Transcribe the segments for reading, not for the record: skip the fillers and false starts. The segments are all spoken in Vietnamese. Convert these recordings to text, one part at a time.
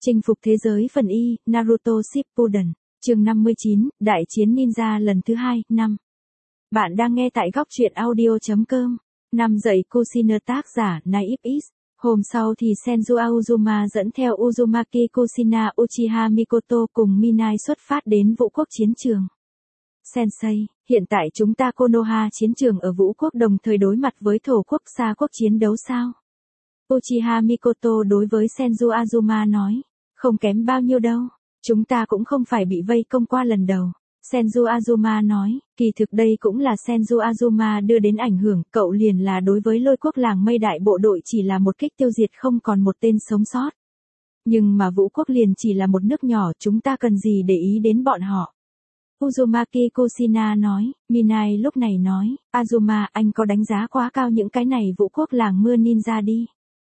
Chinh phục thế giới phần Y, Naruto Shippuden, chương 59, Đại chiến Ninja lần thứ 2, 5. Bạn đang nghe tại góc truyện audio.com. 5 dậy Kushina tác giả Naif Is. Hôm sau thì Senju Aozuma dẫn theo Uzumaki Kushina Uchiha Mikoto cùng Minai xuất phát đến Vũ quốc chiến trường. Sensei, hiện tại chúng ta Konoha chiến trường ở Vũ quốc đồng thời đối mặt với thổ quốc Sa quốc chiến đấu sao? Uchiha Mikoto đối với Senju Azuma nói, không kém bao nhiêu đâu, chúng ta cũng không phải bị vây công qua lần đầu. Senju Azuma nói, kỳ thực đây cũng là Senju Azuma đưa đến ảnh hưởng, cậu liền là đối với lôi quốc làng mây đại bộ đội chỉ là một kích tiêu diệt không còn một tên sống sót. Nhưng mà Vũ quốc liền chỉ là một nước nhỏ, chúng ta cần gì để ý đến bọn họ. Uzumaki Kushina nói, Minai lúc này nói, Azuma anh có đánh giá quá cao những cái này Vũ quốc làng mưa ninja đi.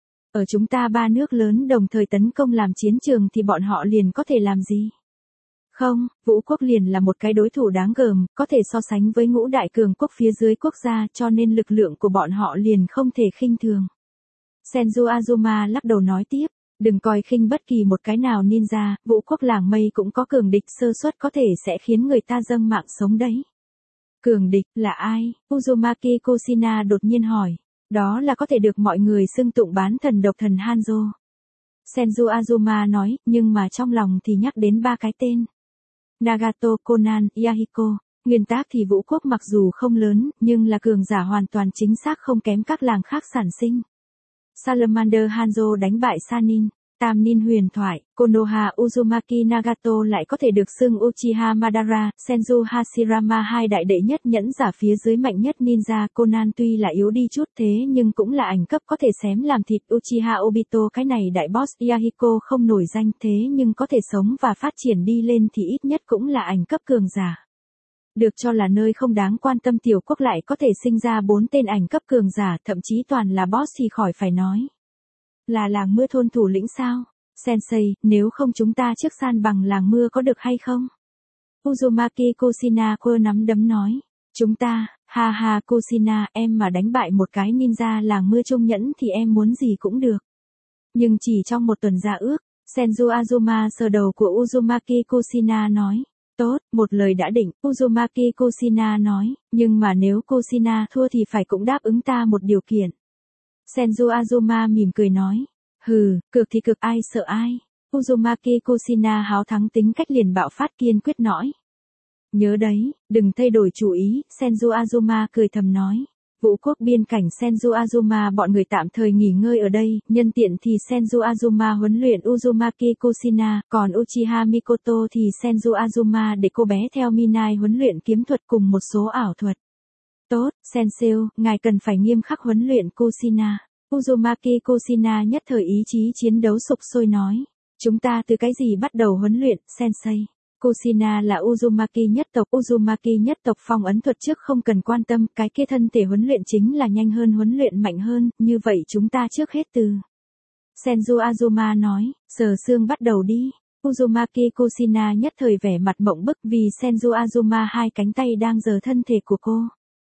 Ở chúng ta ba nước lớn đồng thời tấn công làm chiến trường thì bọn họ liền có thể làm gì? Không, Vũ quốc liền là một cái đối thủ đáng gờm, có thể so sánh với ngũ đại cường quốc phía dưới quốc gia cho nên lực lượng của bọn họ liền không thể khinh thường. Senju Azuma lắc đầu nói tiếp, đừng coi khinh bất kỳ một cái nào ninja, Vũ quốc làng mây cũng có cường địch sơ suất có thể sẽ khiến người ta dâng mạng sống đấy. Cường địch là ai? Uzumaki Kushina đột nhiên hỏi. Đó là có thể được mọi người xưng tụng bán thần độc thần Hanzo. Senju Azuma nói, nhưng mà trong lòng thì nhắc đến ba cái tên. Nagato, Conan, Yahiko. Nguyên tác thì Vũ quốc mặc dù không lớn, nhưng là cường giả hoàn toàn chính xác không kém các làng khác sản sinh. Salamander Hanzo đánh bại Sanin. Tam Nin huyền thoại, Konoha Uzumaki Nagato lại có thể được xưng Uchiha Madara, Senju Hashirama hai đại đệ nhất nhẫn giả phía dưới mạnh nhất ninja. Conan tuy là yếu đi chút thế nhưng cũng là ảnh cấp có thể xém làm thịt Uchiha Obito cái này đại boss. Yahiko không nổi danh thế nhưng có thể sống và phát triển đi lên thì ít nhất cũng là ảnh cấp cường giả. Được cho là nơi không đáng quan tâm tiểu quốc lại có thể sinh ra 4 tên ảnh cấp cường giả, thậm chí toàn là boss thì khỏi phải nói. Là làng mưa thôn thủ lĩnh sao? Sensei, nếu không chúng ta trước san bằng làng mưa có được hay không? Uzumaki Kushina quơ nắm đấm nói. Chúng ta, ha ha Kushina, em mà đánh bại một cái ninja làng mưa trung nhẫn thì em muốn gì cũng được. Nhưng chỉ trong một tuần ra ước, Senju Azuma sờ đầu của Uzumaki Kushina nói. Tốt, một lời đã định, Uzumaki Kushina nói, nhưng mà nếu Kushina thua thì phải cũng đáp ứng ta một điều kiện. Senju Azuma mỉm cười nói. Hừ, cược thì cực ai sợ ai. Uzumaki Kushina háo thắng tính cách liền bạo phát kiên quyết nói. Nhớ đấy, đừng thay đổi chủ ý, Senju Azuma cười thầm nói. Vũ quốc biên cảnh Senju Azuma bọn người tạm thời nghỉ ngơi ở đây, nhân tiện thì Senju Azuma huấn luyện Uzumaki Kushina, còn Uchiha Mikoto thì Senju Azuma để cô bé theo Minai huấn luyện kiếm thuật cùng một số ảo thuật. Tốt, Sensei, ngài cần phải nghiêm khắc huấn luyện Kushina. Uzumaki Kushina nhất thời ý chí chiến đấu sục sôi nói. Chúng ta từ cái gì bắt đầu huấn luyện, Sensei? Kushina là Uzumaki nhất tộc phong ấn thuật trước không cần quan tâm, cái kia thân thể huấn luyện chính là nhanh hơn huấn luyện mạnh hơn, như vậy chúng ta trước hết từ. Senju Azuma nói, sờ xương bắt đầu đi. Uzumaki Kushina nhất thời vẻ mặt mộng bức vì Senju Azuma hai cánh tay đang giở thân thể của cô.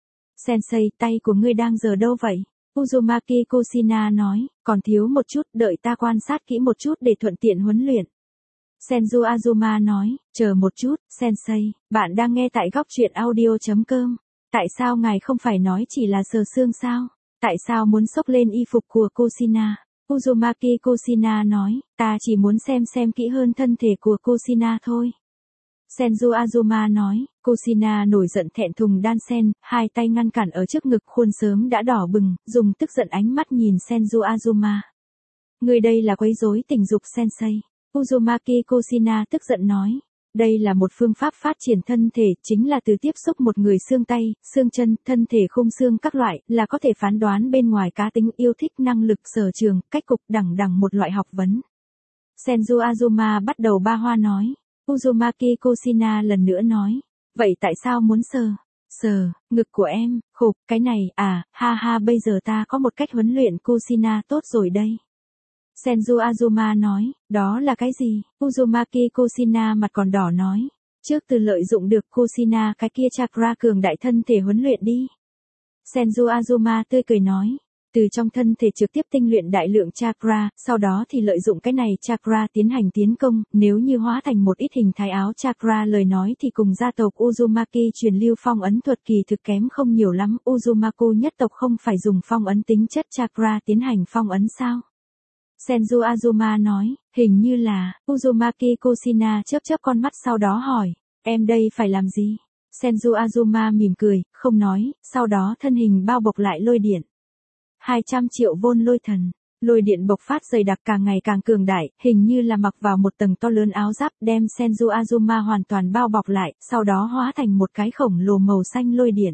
Sensei, tay của ngươi đang giở đâu vậy? Uzumaki Kushina nói, còn thiếu một chút, đợi ta quan sát kỹ một chút để thuận tiện huấn luyện. Senju Azuma nói, chờ một chút, Sensei, bạn đang nghe tại góc truyện audio.com. Tại sao ngài không phải nói chỉ là sờ xương sao? Tại sao muốn xốc lên y phục của Kushina? Uzumaki Kushina nói, ta chỉ muốn xem kỹ hơn thân thể của Kushina thôi. Senju Azuma nói, Kushina nổi giận thẹn thùng đan sen, hai tay ngăn cản ở trước ngực khuôn sớm đã đỏ bừng, dùng tức giận ánh mắt nhìn Senju Azuma. Người đây là quấy rối tình dục Sensei. Uzumaki Kushina tức giận nói. Đây là một phương pháp phát triển thân thể, chính là từ tiếp xúc một người xương tay, xương chân, thân thể khung xương các loại, là có thể phán đoán bên ngoài cá tính yêu thích năng lực sở trường, cách cục đẳng một loại học vấn. Senju Azuma bắt đầu ba hoa nói. Uzumaki Kushina lần nữa nói. Vậy tại sao muốn sờ, ngực của em, khục, cái này, ha bây giờ ta có một cách huấn luyện Kushina tốt rồi đây. Senju Azuma nói, đó là cái gì? Uzumaki Kushina mặt còn đỏ nói. Trước từ lợi dụng được Kushina cái kia chakra cường đại thân thể huấn luyện đi. Senju Azuma tươi cười nói. Từ trong thân thể trực tiếp tinh luyện đại lượng chakra, sau đó thì lợi dụng cái này chakra tiến hành tiến công, nếu như hóa thành một ít hình thái áo chakra lời nói thì cùng gia tộc Uzumaki truyền lưu phong ấn thuật kỳ thực kém không nhiều lắm, Uzumaku nhất tộc không phải dùng phong ấn tính chất chakra tiến hành phong ấn sao? Senju Azuma nói, hình như là, Uzumaki Kushina chớp chớp con mắt sau đó hỏi, em đây phải làm gì? Senju Azuma mỉm cười, không nói, sau đó thân hình bao bọc lại lôi điện. 200 triệu vôn lôi thần, lôi điện bộc phát dày đặc càng ngày càng cường đại, hình như là mặc vào một tầng to lớn áo giáp đem Senju Azuma hoàn toàn bao bọc lại, sau đó hóa thành một cái khổng lồ màu xanh lôi điện.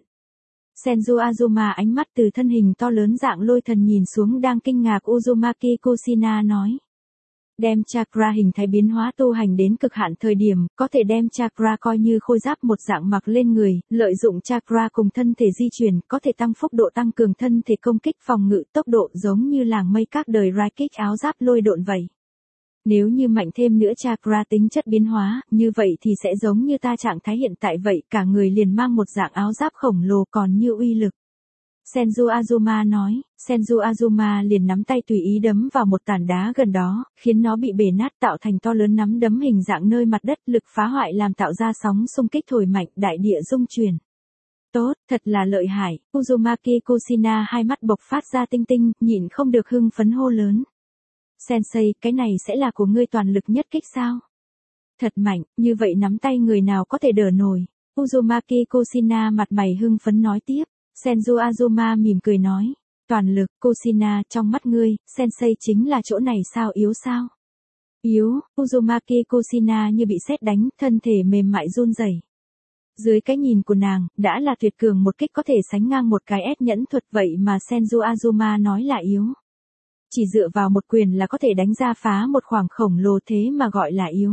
Senju Azuma ánh mắt từ thân hình to lớn dạng lôi thần nhìn xuống đang kinh ngạc Uzumaki Kushina nói. Đem chakra hình thái biến hóa tu hành đến cực hạn thời điểm, có thể đem chakra coi như khôi giáp một dạng mặc lên người, lợi dụng chakra cùng thân thể di chuyển, có thể tăng phúc độ tăng cường thân thể công kích phòng ngự tốc độ giống như làng mây các đời Raikik áo giáp lôi độn vậy. Nếu như mạnh thêm nữa chakra tính chất biến hóa, như vậy thì sẽ giống như ta trạng thái hiện tại vậy, cả người liền mang một dạng áo giáp khổng lồ còn như uy lực. Senju Azuma nói, Senju Azuma liền nắm tay tùy ý đấm vào một tảng đá gần đó, khiến nó bị bể nát tạo thành to lớn nắm đấm hình dạng nơi mặt đất lực phá hoại làm tạo ra sóng xung kích thổi mạnh đại địa rung chuyển. Tốt, thật là lợi hại, Uzumaki Kushina hai mắt bộc phát ra tinh tinh, nhịn không được hưng phấn hô lớn. Sensei, cái này sẽ là của ngươi toàn lực nhất kích sao? Thật mạnh, như vậy nắm tay người nào có thể đỡ nổi. Uzumaki Kushina mặt mày hưng phấn nói tiếp. Senju Azuma mỉm cười nói. Toàn lực, Kushina, trong mắt ngươi, Sensei chính là chỗ này sao yếu sao? Yếu, Uzumaki Kushina như bị sét đánh, thân thể mềm mại run rẩy. Dưới cái nhìn của nàng, đã là tuyệt cường một kích có thể sánh ngang một cái ép nhẫn thuật vậy mà Senju Azuma nói là yếu. Chỉ dựa vào một quyền là có thể đánh ra phá một khoảng khổng lồ thế mà gọi là yếu.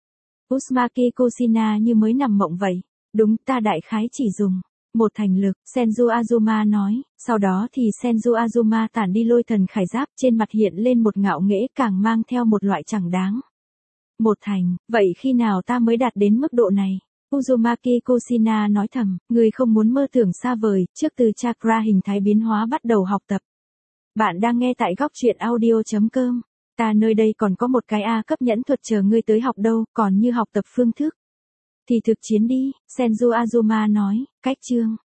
Uzumaki Kushina như mới nằm mộng vậy. Đúng, ta đại khái chỉ dùng một thành lực, Senju Azuma nói, sau đó thì Senju Azuma tản đi lôi thần khải giáp trên mặt hiện lên một ngạo nghễ càng mang theo một loại chẳng đáng. Một thành, vậy khi nào ta mới đạt đến mức độ này? Uzumaki Kushina nói thầm, người không muốn mơ tưởng xa vời, trước từ chakra hình thái biến hóa bắt đầu học tập. Bạn đang nghe tại góc truyện audio.com. Ta nơi đây còn có một cái A cấp nhẫn thuật chờ ngươi tới học đâu, còn như học tập phương thức. Thì thực chiến đi, Senju Azuma nói, cách chương.